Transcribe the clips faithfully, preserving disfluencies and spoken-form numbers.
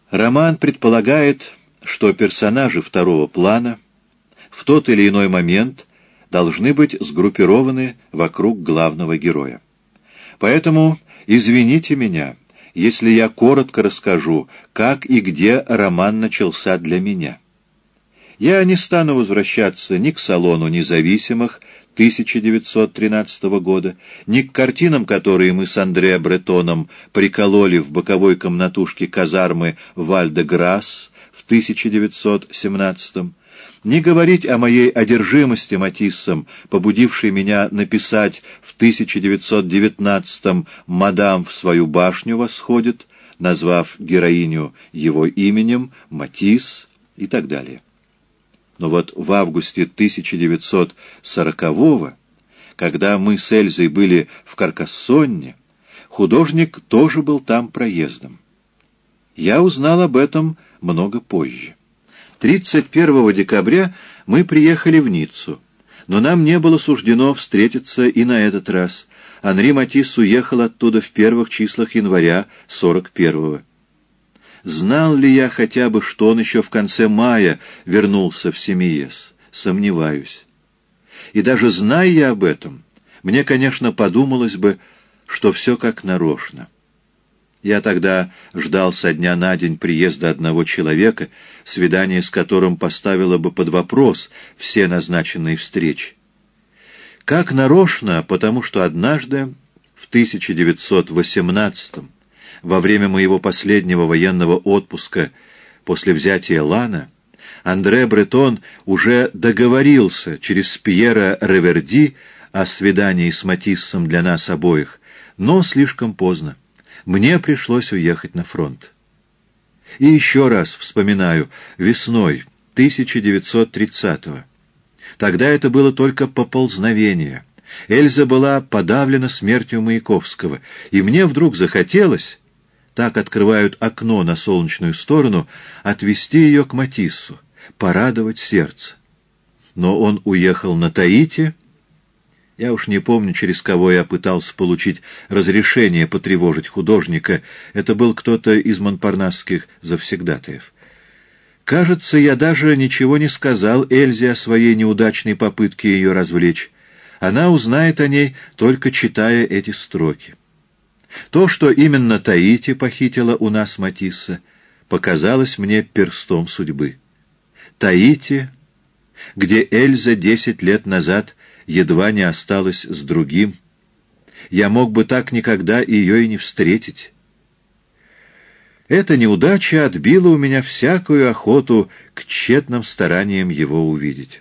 Роман предполагает, что персонажи второго плана в тот или иной момент должны быть сгруппированы вокруг главного героя. Поэтому извините меня, если я коротко расскажу, как и где роман начался для меня. Я не стану возвращаться ни к салону независимых тысяча девятьсот тринадцатого года, ни к картинам, которые мы с Андре Бретоном прикололи в боковой комнатушке казармы Валь-де-Грасс в тысяча девятьсот семнадцатом, ни говорить о моей одержимости Матиссом, побудившей меня написать в тысяча девятьсот девятнадцатом «Мадам в свою башню восходит», назвав героиню его именем Матисс и так далее. Но вот в августе тысяча девятьсот сорокового, когда мы с Эльзой были в Каркассонне, художник тоже был там проездом. Я узнал об этом много позже. тридцать первого декабря мы приехали в Ниццу, но нам не было суждено встретиться и на этот раз. Анри Матисс уехал оттуда в первых числах января сорок первого. Знал ли я хотя бы, что он еще в конце мая вернулся в Семиес? Сомневаюсь. И даже зная я об этом, мне, конечно, подумалось бы, что все как нарочно. Я тогда ждал со дня на день приезда одного человека, свидание с которым поставило бы под вопрос все назначенные встречи. Как нарочно, потому что однажды, в тысяча девятьсот восемнадцатом, во время моего последнего военного отпуска после взятия Лана, Андре Бретон уже договорился через Пьера Реверди о свидании с Матиссом для нас обоих, но слишком поздно. Мне пришлось уехать на фронт. И еще раз вспоминаю, весной тысяча девятьсот тридцатого. Тогда это было только поползновение. Эльза была подавлена смертью Маяковского, и мне вдруг захотелось, так открывают окно на солнечную сторону, отвести ее к Матиссу, порадовать сердце. Но он уехал на Таити. Я уж не помню, через кого я пытался получить разрешение потревожить художника. Это был кто-то из монпарнасских завсегдатаев. Кажется, я даже ничего не сказал Эльзе о своей неудачной попытке ее развлечь. Она узнает о ней, только читая эти строки. То, что именно Таити похитила у нас Матисса, показалось мне перстом судьбы. Таити, где Эльза десять лет назад едва не осталась с другим. Я мог бы так никогда ее и не встретить. Эта неудача отбила у меня всякую охоту к тщетным стараниям его увидеть.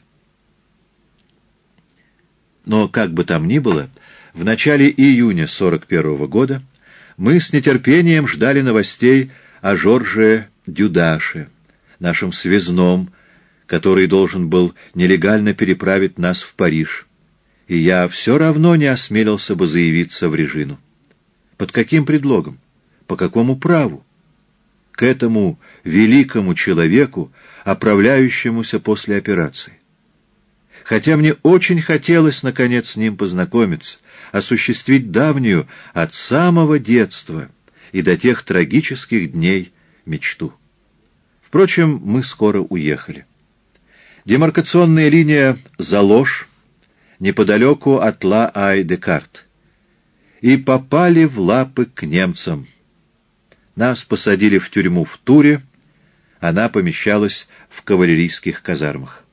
Но, как бы там ни было, в начале июня сорок первого года мы с нетерпением ждали новостей о Жорже Дюдаше, нашем связном, который должен был нелегально переправить нас в Париж, и я все равно не осмелился бы заявиться в Режину. Под каким предлогом? По какому праву? К этому великому человеку, оправляющемуся после операции. Хотя мне очень хотелось, наконец, с ним познакомиться, осуществить давнюю от самого детства и до тех трагических дней мечту. Впрочем, мы скоро уехали. Демаркационная линия Залож, неподалеку от Ла-Ай-де-Карт, и попали в лапы к немцам. Нас посадили в тюрьму в Туре, она помещалась в кавалерийских казармах.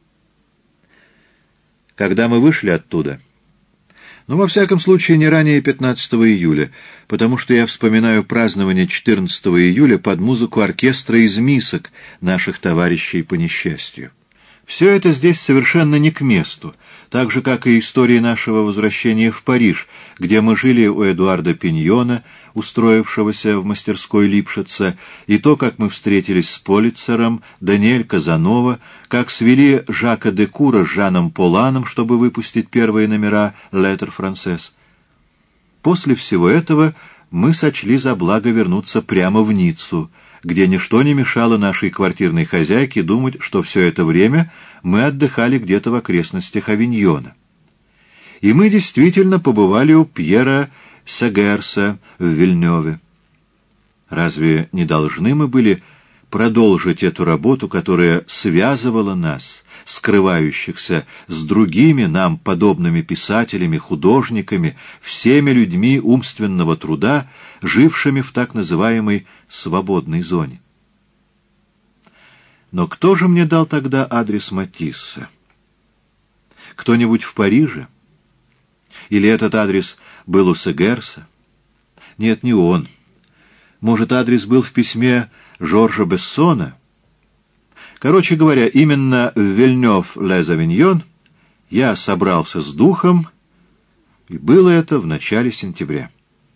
Когда мы вышли оттуда? Ну, во всяком случае, не ранее пятнадцатого июля, потому что я вспоминаю празднование четырнадцатого июля под музыку оркестра из мисок наших товарищей по несчастью. Все это здесь совершенно не к месту, так же, как и история нашего возвращения в Париж, где мы жили у Эдуарда Пиньона, устроившегося в мастерской Липшица, и то, как мы встретились с Полицером, Даниэль Казанова, как свели Жака де Кура с Жаном Поланом, чтобы выпустить первые номера «Летр Франсес». После всего этого мы сочли за благо вернуться прямо в Ниццу, где ничто не мешало нашей квартирной хозяйке думать, что все это время мы отдыхали где-то в окрестностях Авиньона. И мы действительно побывали у Пьера Сегерса в Вильнёве. Разве не должны мы были продолжить эту работу, которая связывала нас, скрывающихся, с другими нам подобными писателями, художниками, всеми людьми умственного труда, жившими в так называемой «свободной зоне»? Но кто же мне дал тогда адрес Матисса? Кто-нибудь в Париже? Или этот адрес был у Сегерса? Нет, не он. Может, адрес был в письме Жоржа Бессона? Короче говоря, именно в Вильнёв-лез-Авиньон я собрался с духом, и было это в начале сентября.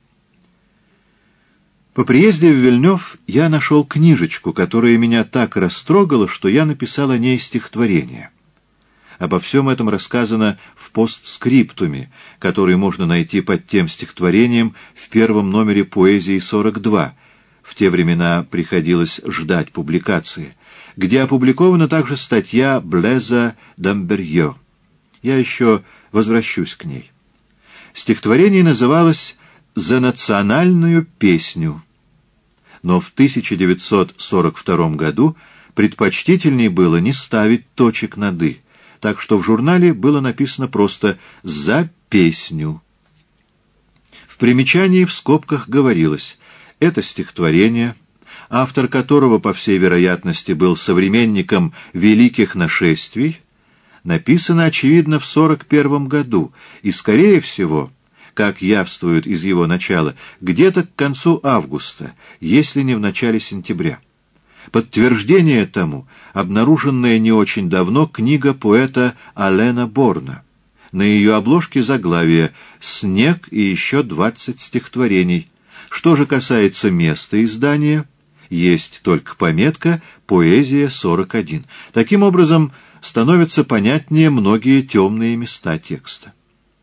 По приезде в Вильнёв я нашел книжечку, которая меня так растрогала, что я написал о ней стихотворение. Обо всем этом рассказано в постскриптуме, который можно найти под тем стихотворением в первом номере «Поэзии сорок два». В те времена приходилось ждать публикации, где опубликована также статья Блеза Дамберье. Я еще возвращусь к ней. Стихотворение называлось «За национальную песню». Но в тысяча девятьсот сорок втором году предпочтительней было не ставить точек над «и», так что в журнале было написано просто «За песню». В примечании в скобках говорилось: это стихотворение, автор которого, по всей вероятности, был современником великих нашествий, написано, очевидно, в сорок первом году, и, скорее всего, как явствует из его начала, где-то к концу августа, если не в начале сентября. Подтверждение тому — обнаруженная не очень давно книга поэта Алена Борна. На ее обложке заглавие «Снег и еще двадцать стихотворений». Что же касается места издания, есть только пометка «Поэзия сорок один». Таким образом, становятся понятнее многие темные места текста.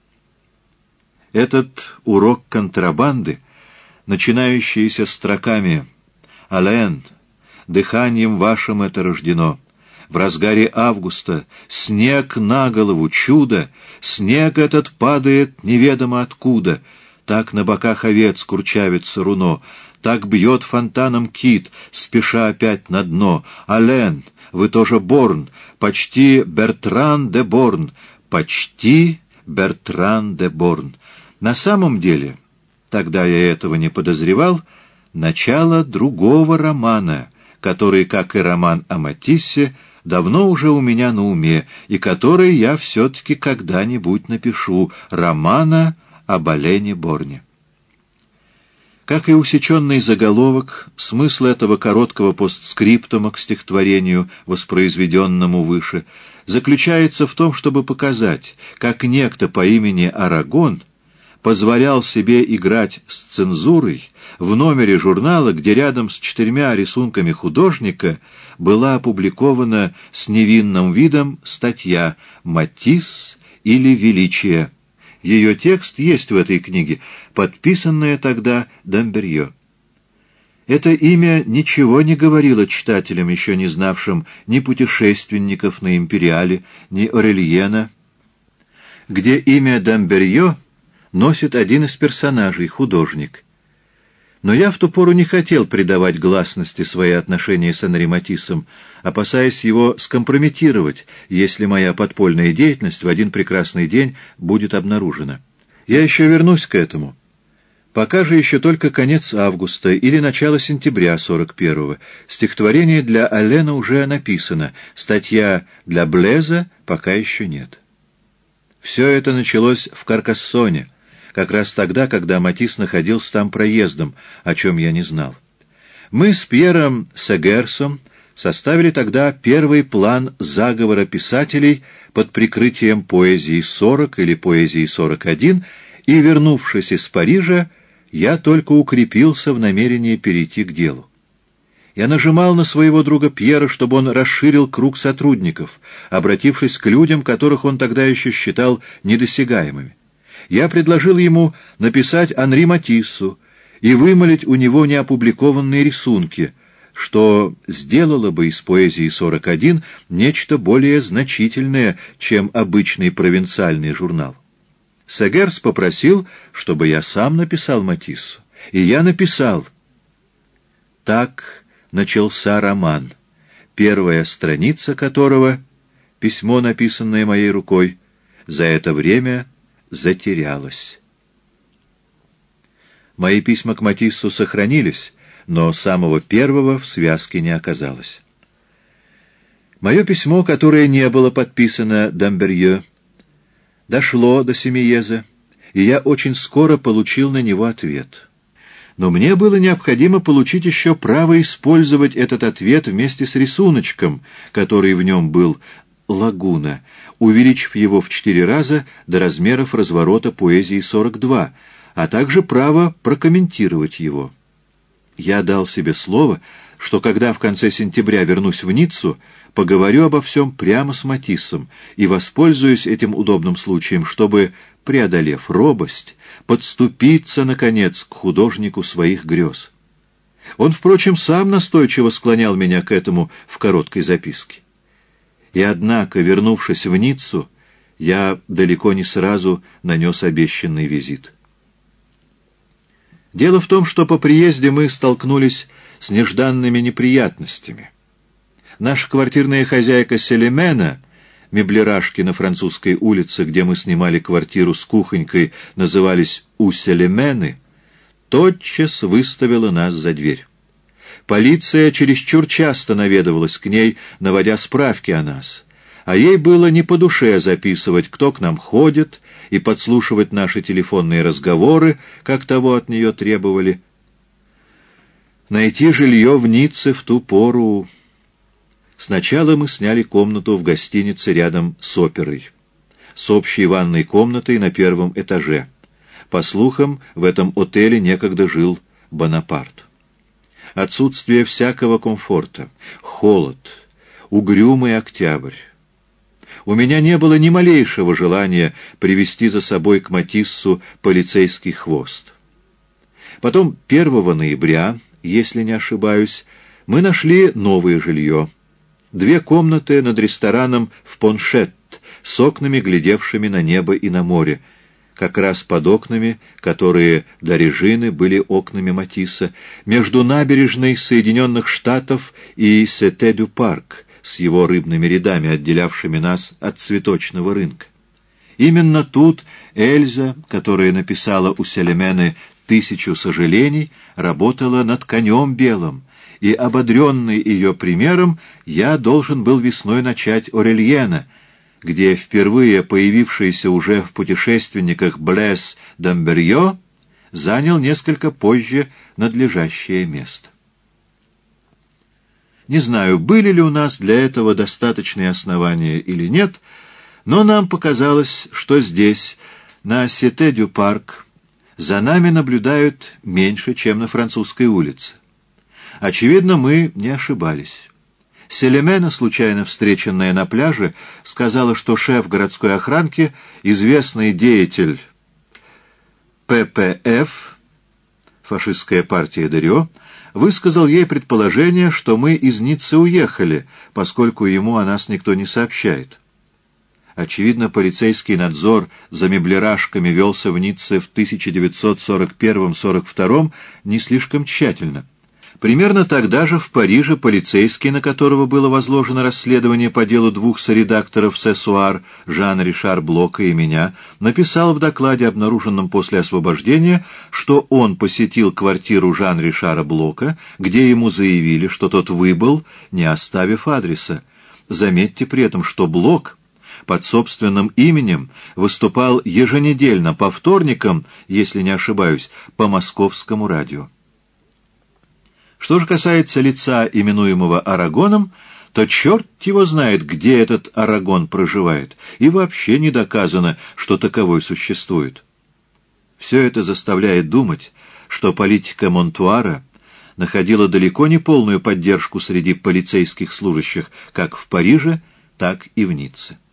Этот урок контрабанды, начинающийся строками «Ален, дыханием вашим это рождено. В разгаре августа снег на голову, чудо, снег этот падает неведомо откуда. Так на боках овец курчавится руно, так бьет фонтаном кит, спеша опять на дно. Ален, вы тоже Борн, почти Бертран де Борн, почти Бертран де Борн». На самом деле, тогда я этого не подозревал, начало другого романа, который, как и роман о Матиссе, давно уже у меня на уме, и который я все-таки когда-нибудь напишу, романа об Алене Борне. Как и усеченный заголовок, смысл этого короткого постскриптума к стихотворению, воспроизведенному выше, заключается в том, чтобы показать, как некто по имени Арагон позволял себе играть с цензурой в номере журнала, где рядом с четырьмя рисунками художника была опубликована с невинным видом статья «Матисс или величие». Ее текст есть в этой книге, подписанная тогда Дамберье. Это имя ничего не говорило читателям, еще не знавшим ни путешественников на Империале, ни Орельена, где имя Дамберье носит один из персонажей, художник. Но я в ту пору не хотел придавать гласности свои отношения с Анри Матиссом, опасаясь его скомпрометировать, если моя подпольная деятельность в один прекрасный день будет обнаружена. Я еще вернусь к этому. Пока же еще только конец августа или начало сентября сорок первого. Стихотворение для Алена уже написано, статья для Блеза пока еще нет. Все это началось в Каркассоне, как раз тогда, когда Матисс находился там проездом, о чем я не знал. Мы с Пьером Сегерсом составили тогда первый план заговора писателей под прикрытием поэзии сорок или поэзии сорок один, и, вернувшись из Парижа, я только укрепился в намерении перейти к делу. Я нажимал на своего друга Пьера, чтобы он расширил круг сотрудников, обратившись к людям, которых он тогда еще считал недосягаемыми. Я предложил ему написать Анри Матиссу и вымолить у него неопубликованные рисунки, что сделало бы из поэзии сорок один нечто более значительное, чем обычный провинциальный журнал. Сегерс попросил, чтобы я сам написал Матиссу, и я написал. Так начался роман, первая страница которого, письмо, написанное моей рукой, за это время затерялась. Мои письма к Матиссу сохранились, но самого первого в связке не оказалось. Мое письмо, которое не было подписано Дамберье, дошло до Семиеза, и я очень скоро получил на него ответ. Но мне было необходимо получить еще право использовать этот ответ вместе с рисуночком, который в нем был, лагуна, увеличив его в четыре раза до размеров разворота поэзии сорок два, а также право прокомментировать его. Я дал себе слово, что когда в конце сентября вернусь в Ниццу, поговорю обо всем прямо с Матиссом и воспользуюсь этим удобным случаем, чтобы, преодолев робость, подступиться, наконец, к художнику своих грез. Он, впрочем, сам настойчиво склонял меня к этому в короткой записке. И однако, вернувшись в Ниццу, я далеко не сразу нанес обещанный визит. Дело в том, что по приезде мы столкнулись с нежданными неприятностями. Наша квартирная хозяйка Селимена, меблерашки на Французской улице, где мы снимали квартиру с кухонькой, назывались «У Селимены», тотчас выставила нас за дверь. Полиция чересчур часто наведывалась к ней, наводя справки о нас, а ей было не по душе записывать, кто к нам ходит, и подслушивать наши телефонные разговоры, как того от нее требовали. Найти жилье в Ницце в ту пору... Сначала мы сняли комнату в гостинице рядом с оперой, с общей ванной комнатой на первом этаже. По слухам, в этом отеле некогда жил Бонапарт. Отсутствие всякого комфорта, холод, угрюмый октябрь. У меня не было ни малейшего желания привести за собой к Матиссу полицейский хвост. Потом первого ноября, если не ошибаюсь, мы нашли новое жилье. Две комнаты над рестораном в Поншет с окнами, глядевшими на небо и на море, как раз под окнами, которые до Режины были окнами Матисса, между набережной Соединенных Штатов и Сете-дю-Парк, с его рыбными рядами, отделявшими нас от цветочного рынка. Именно тут Эльза, которая написала у Селимены «Тысячу сожалений», работала над «Конем белым», и, ободренный ее примером, я должен был весной начать Орельена, где впервые появившийся уже в «Путешественниках» Блэс Дамберье занял несколько позже надлежащее место. Не знаю, были ли у нас для этого достаточные основания или нет, но нам показалось, что здесь, на Сете-дю-Парк, за нами наблюдают меньше, чем на Французской улице. Очевидно, мы не ошибались. Селимена, случайно встреченная на пляже, сказала, что шеф городской охранки, известный деятель Пэ Пэ Эф, фашистская партия Дерио, высказал ей предположение, что мы из Ниццы уехали, поскольку ему о нас никто не сообщает. Очевидно, полицейский надзор за меблерашками велся в Ницце в тысяча девятьсот сорок первом — сорок втором не слишком тщательно. Примерно тогда же в Париже полицейский, на которого было возложено расследование по делу двух соредакторов «Сесуар» Жан-Ришар Блока и меня, написал в докладе, обнаруженном после освобождения, что он посетил квартиру Жан-Ришара Блока, где ему заявили, что тот выбыл, не оставив адреса. Заметьте при этом, что Блок под собственным именем выступал еженедельно по вторникам, если не ошибаюсь, по московскому радио. Что же касается лица, именуемого Арагоном, то черт его знает, где этот Арагон проживает, и вообще не доказано, что таковой существует. Все это заставляет думать, что политика Монтуара находила далеко не полную поддержку среди полицейских служащих как в Париже, так и в Ницце.